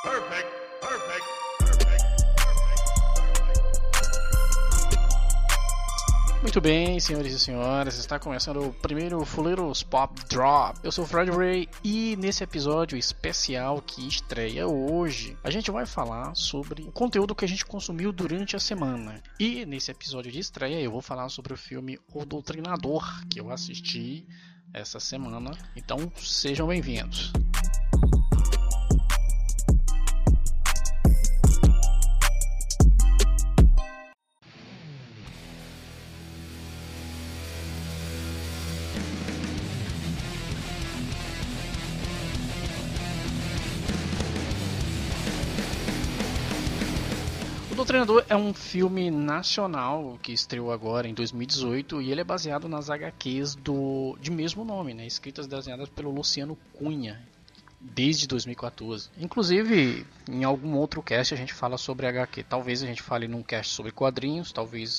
Perfect. Muito bem, senhores e senhoras, está começando o primeiro Fuleiros Pop Drop. Eu sou o Fred Ray e nesse episódio especial que estreia hoje, a gente vai falar sobre o conteúdo que a gente consumiu durante a semana. E nesse episódio de estreia eu vou falar sobre o filme O Doutrinador, que eu assisti essa semana. Então sejam bem-vindos. O Doutrinador é um filme nacional que estreou agora em 2018 e ele é baseado nas HQs de mesmo nome, né, escritas e desenhadas pelo Luciano Cunha desde 2014. Inclusive, em algum outro cast a gente fala sobre HQ. Talvez a gente fale num cast sobre quadrinhos, talvez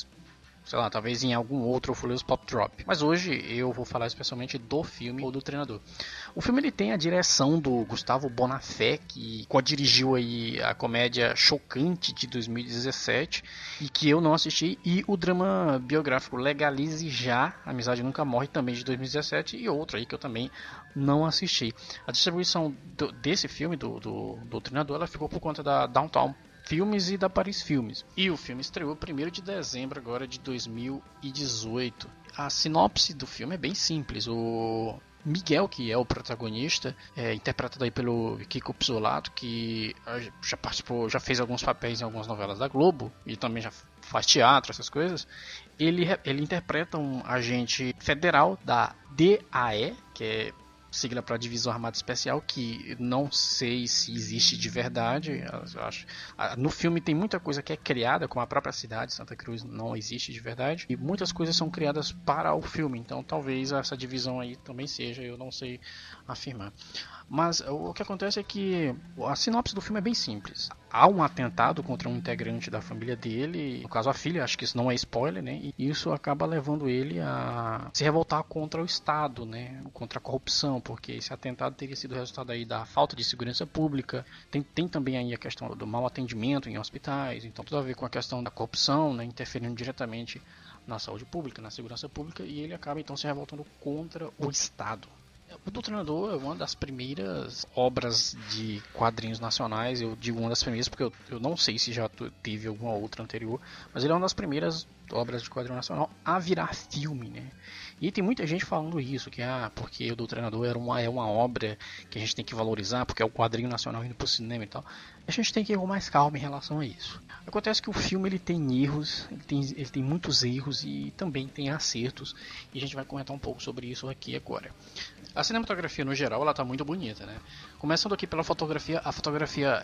em algum outro Fuleiros Pop Drop. Mas hoje eu vou falar especialmente do filme ou do treinador. O filme ele tem a direção do Gustavo Bonafé, que co-dirigiu aí a comédia Chocante de 2017 e que eu não assisti, e o drama biográfico Legalize Já, Amizade Nunca Morre, também de 2017, e outro aí que eu também não assisti. A distribuição desse filme, do treinador, ela ficou por conta da Downtown Filmes e da Paris Filmes. E o filme estreou 1º de dezembro agora de 2018. A sinopse do filme é bem simples. O Miguel, que é o protagonista, interpretado aí pelo Kiko Pizzolatto, que já fez alguns papéis em algumas novelas da Globo e também já faz teatro, essas coisas. Ele interpreta um agente federal da DAE, que é sigla para Divisão Armada Especial, que não sei se existe de verdade. Eu acho. No filme tem muita coisa que é criada, como a própria cidade, Santa Cruz, não existe de verdade, e muitas coisas são criadas para o filme, então talvez essa divisão aí também seja, eu não sei afirmar. Mas o que acontece é que a sinopse do filme é bem simples. Há um atentado contra um integrante da família dele, no caso a filha, acho que isso não é spoiler, né? E isso acaba levando ele a se revoltar contra o Estado, né? Contra a corrupção, porque esse atentado teria sido resultado aí da falta de segurança pública. Tem também aí a questão do mau atendimento em hospitais, então tudo a ver com a questão da corrupção, né? Interferindo diretamente na saúde pública, na segurança pública, e ele acaba então se revoltando contra o Estado. O Doutrinador é uma das primeiras obras de quadrinhos nacionais. Eu digo uma das primeiras porque eu não sei se já teve alguma outra anterior, mas ele é uma das primeiras obras de quadrinho nacional a virar filme, né? E tem muita gente falando isso, que porque o Doutrinador é uma obra que a gente tem que valorizar, porque é o quadrinho nacional indo pro cinema e tal. A gente tem que ir com mais calma em relação a isso. Acontece que o filme ele tem erros, ele tem muitos erros e também tem acertos, e a gente vai comentar um pouco sobre isso aqui agora. A cinematografia no geral ela tá muito bonita, né? Começando aqui pela fotografia, a fotografia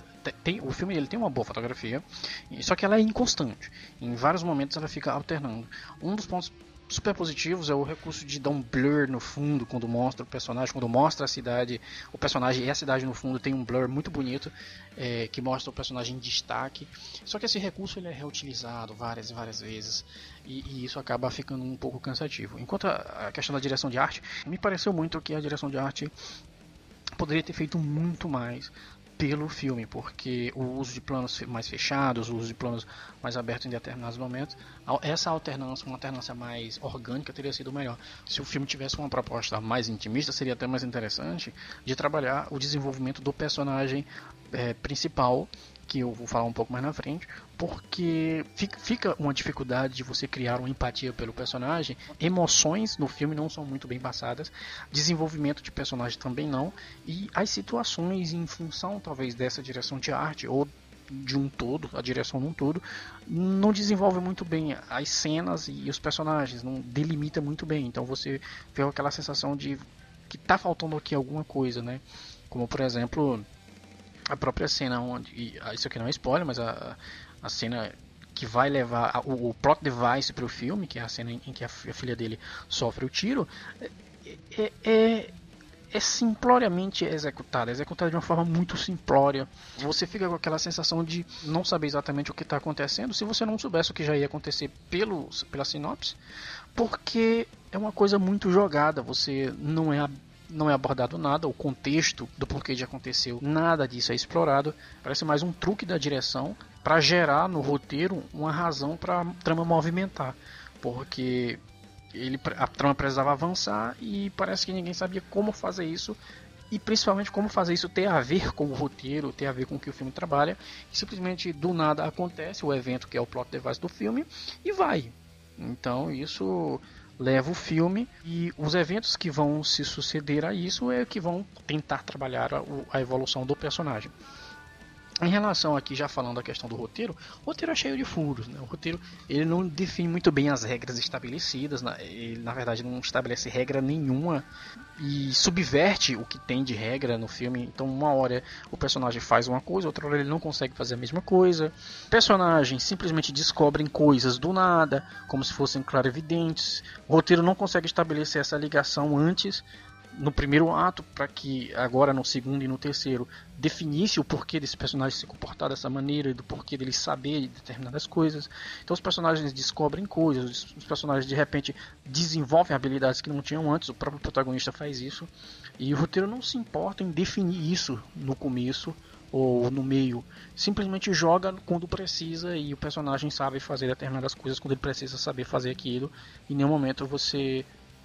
o filme ele tem uma boa fotografia, só que ela é inconstante. Em vários momentos ela fica alternando. Um dos pontos super positivos é o recurso de dar um blur no fundo quando mostra o personagem, quando mostra a cidade, o personagem e a cidade no fundo tem um blur muito bonito que mostra o personagem em destaque. Só que esse recurso ele é reutilizado várias e várias vezes e isso acaba ficando um pouco cansativo. Enquanto a questão da direção de arte, me pareceu muito que a direção de arte poderia ter feito muito mais pelo filme, porque o uso de planos mais fechados, o uso de planos mais abertos em determinados momentos, essa alternância, uma alternância mais orgânica teria sido melhor. Se o filme tivesse uma proposta mais intimista, seria até mais interessante de trabalhar o desenvolvimento do personagem principal, que eu vou falar um pouco mais na frente, porque fica uma dificuldade de você criar uma empatia pelo personagem. Emoções no filme não são muito bem passadas, desenvolvimento de personagem também não, e as situações em função talvez dessa direção de arte ou de um todo, a direção num todo, não desenvolve muito bem as cenas e os personagens, não delimita muito bem, então você vê aquela sensação de que tá faltando aqui alguma coisa, né? Como por exemplo a própria cena onde, isso aqui não é spoiler, mas a cena que vai levar o plot device para o filme, que é a cena em que a filha dele sofre o tiro, é simploriamente executada de uma forma muito simplória. Você fica com aquela sensação de não saber exatamente o que está acontecendo, se você não soubesse o que já ia acontecer pela sinopse, porque é uma coisa muito jogada, você não é abordado nada, o contexto do porquê de aconteceu, nada disso é explorado. Parece mais um truque da direção para gerar no roteiro uma razão para a trama movimentar, porque a trama precisava avançar e parece que ninguém sabia como fazer isso, e principalmente como fazer isso ter a ver com o roteiro, ter a ver com o que o filme trabalha. E simplesmente do nada acontece o evento que é o plot device do filme e vai. Então isso leva o filme, e os eventos que vão se suceder a isso é que vão tentar trabalhar a evolução do personagem. Em relação aqui, já falando da questão do roteiro, o roteiro é cheio de furos, né? O roteiro ele não define muito bem as regras estabelecidas, ele na verdade não estabelece regra nenhuma e subverte o que tem de regra no filme. Então uma hora o personagem faz uma coisa, outra hora ele não consegue fazer a mesma coisa. Personagens simplesmente descobrem coisas do nada, como se fossem clarividentes. O roteiro não consegue estabelecer essa ligação antes, no primeiro ato, para que agora no segundo e no terceiro definisse o porquê desse personagem se comportar dessa maneira, do porquê dele saber determinadas coisas. Então os personagens descobrem coisas, os personagens de repente desenvolvem habilidades que não tinham antes, o próprio protagonista faz isso, e o roteiro não se importa em definir isso no começo ou no meio, simplesmente joga quando precisa, e o personagem sabe fazer determinadas coisas quando ele precisa saber fazer aquilo. Em nenhum momento você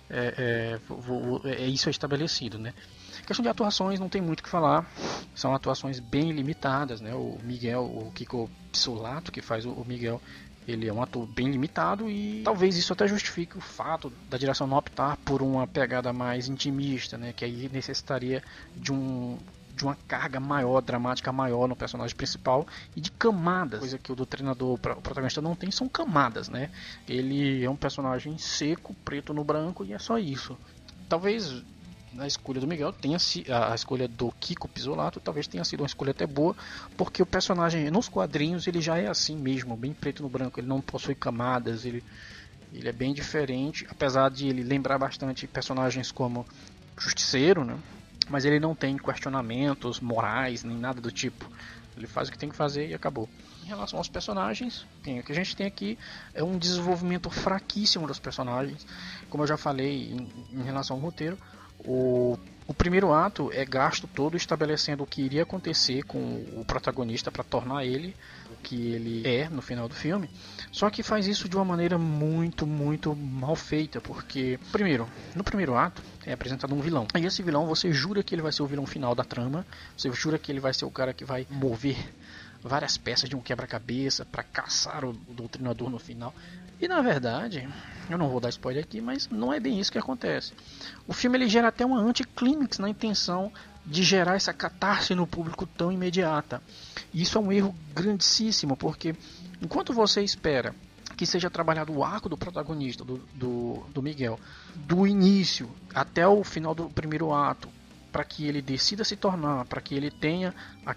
isso é estabelecido, né? Questão de atuações não tem muito o que falar, são atuações bem limitadas, né? O Miguel, o Kiko Pissolato, que faz o Miguel, ele é um ator bem limitado, e talvez isso até justifique o fato da direção não optar por uma pegada mais intimista, né? Que aí necessitaria de uma carga maior, dramática maior no personagem principal, e de camadas, coisa que o do treinador, o protagonista não tem, são camadas, né? Ele é um personagem seco, preto no branco, e é só isso. Talvez a escolha do Miguel tenha a escolha do Kiko Pissolato talvez tenha sido uma escolha até boa, porque o personagem nos quadrinhos ele já é assim mesmo, bem preto no branco, ele não possui camadas, ele é bem diferente, apesar de ele lembrar bastante personagens como Justiceiro, né? Mas ele não tem questionamentos morais nem nada do tipo. Ele faz o que tem que fazer e acabou. Em relação aos personagens, o que a gente tem aqui é um desenvolvimento fraquíssimo dos personagens. Como eu já falei em relação ao roteiro, o primeiro ato é gasto todo estabelecendo o que iria acontecer com o protagonista para tornar ele o que ele é no final do filme. Só que faz isso de uma maneira muito, muito mal feita, porque, primeiro, no primeiro ato é apresentado um vilão. E esse vilão, você jura que ele vai ser o vilão final da trama, você jura que ele vai ser o cara que vai mover várias peças de um quebra-cabeça para caçar o doutrinador no final. E na verdade, eu não vou dar spoiler aqui, mas não é bem isso que acontece. O filme ele gera até uma anticlímax na intenção de gerar essa catarse no público tão imediata. E isso é um erro grandíssimo, porque enquanto você espera que seja trabalhado o arco do protagonista, do Miguel, do início até o final do primeiro ato, para que ele decida se tornar, para que ele tenha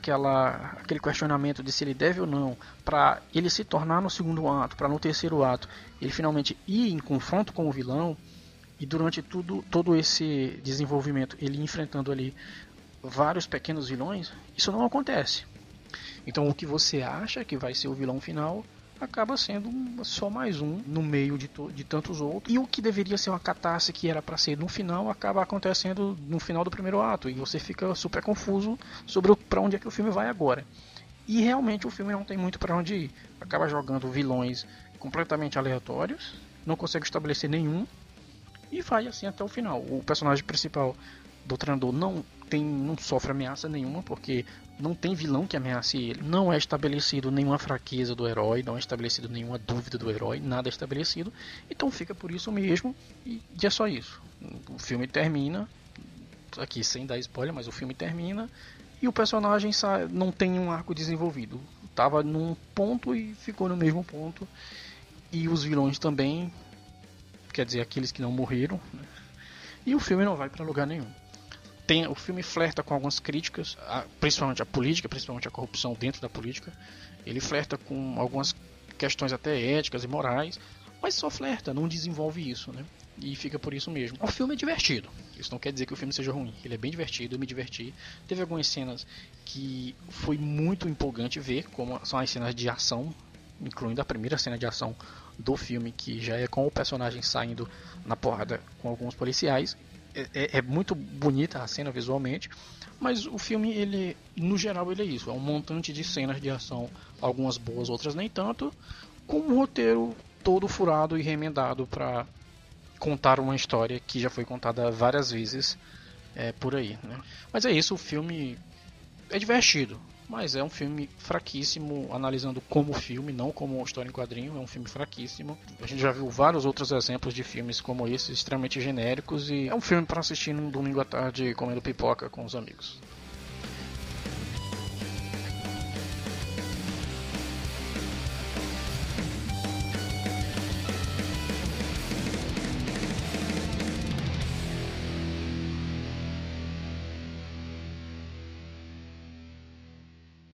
aquele questionamento de se ele deve ou não, para ele se tornar no segundo ato, para no terceiro ato ele finalmente ir em confronto com o vilão, e durante todo esse desenvolvimento ele enfrentando ali vários pequenos vilões, isso não acontece. Então o que você acha que vai ser o vilão final acaba sendo só mais um no meio de tantos outros, e o que deveria ser uma catarse que era para ser no final acaba acontecendo no final do primeiro ato, e você fica super confuso sobre para onde é que o filme vai agora. E realmente o filme não tem muito para onde ir, acaba jogando vilões completamente aleatórios, não consegue estabelecer nenhum, e vai assim até o final. O personagem principal do treinador não sofre ameaça nenhuma, porque não tem vilão que ameace ele, não é estabelecido nenhuma fraqueza do herói, não é estabelecido nenhuma dúvida do herói, nada é estabelecido, então fica por isso mesmo, e é só isso. O filme termina, aqui sem dar spoiler, mas o filme termina e o personagem não tem um arco desenvolvido, estava num ponto e ficou no mesmo ponto, e os vilões também, quer dizer, aqueles que não morreram, né? E o filme não vai para lugar nenhum. O filme flerta com algumas críticas, principalmente a política, principalmente a corrupção dentro da política. Ele flerta com algumas questões até éticas e morais, mas só flerta, não desenvolve isso, né? E fica por isso mesmo. O filme é divertido, isso não quer dizer que o filme seja ruim, ele é bem divertido, eu me diverti. Teve algumas cenas que foi muito empolgante ver, como são as cenas de ação, incluindo a primeira cena de ação do filme, que já é com o personagem saindo na porrada com alguns policiais. é muito bonita a cena visualmente, mas o filme, ele, no geral, ele é isso. É um montante de cenas de ação, algumas boas, outras nem tanto, com um roteiro todo furado e remendado para contar uma história que já foi contada várias vezes por aí, né? Mas é isso, o filme é divertido, mas é um filme fraquíssimo, analisando como filme, não como uma história em quadrinho, é um filme fraquíssimo. A gente já viu vários outros exemplos de filmes como esse, extremamente genéricos, e é um filme para assistir num domingo à tarde comendo pipoca com os amigos.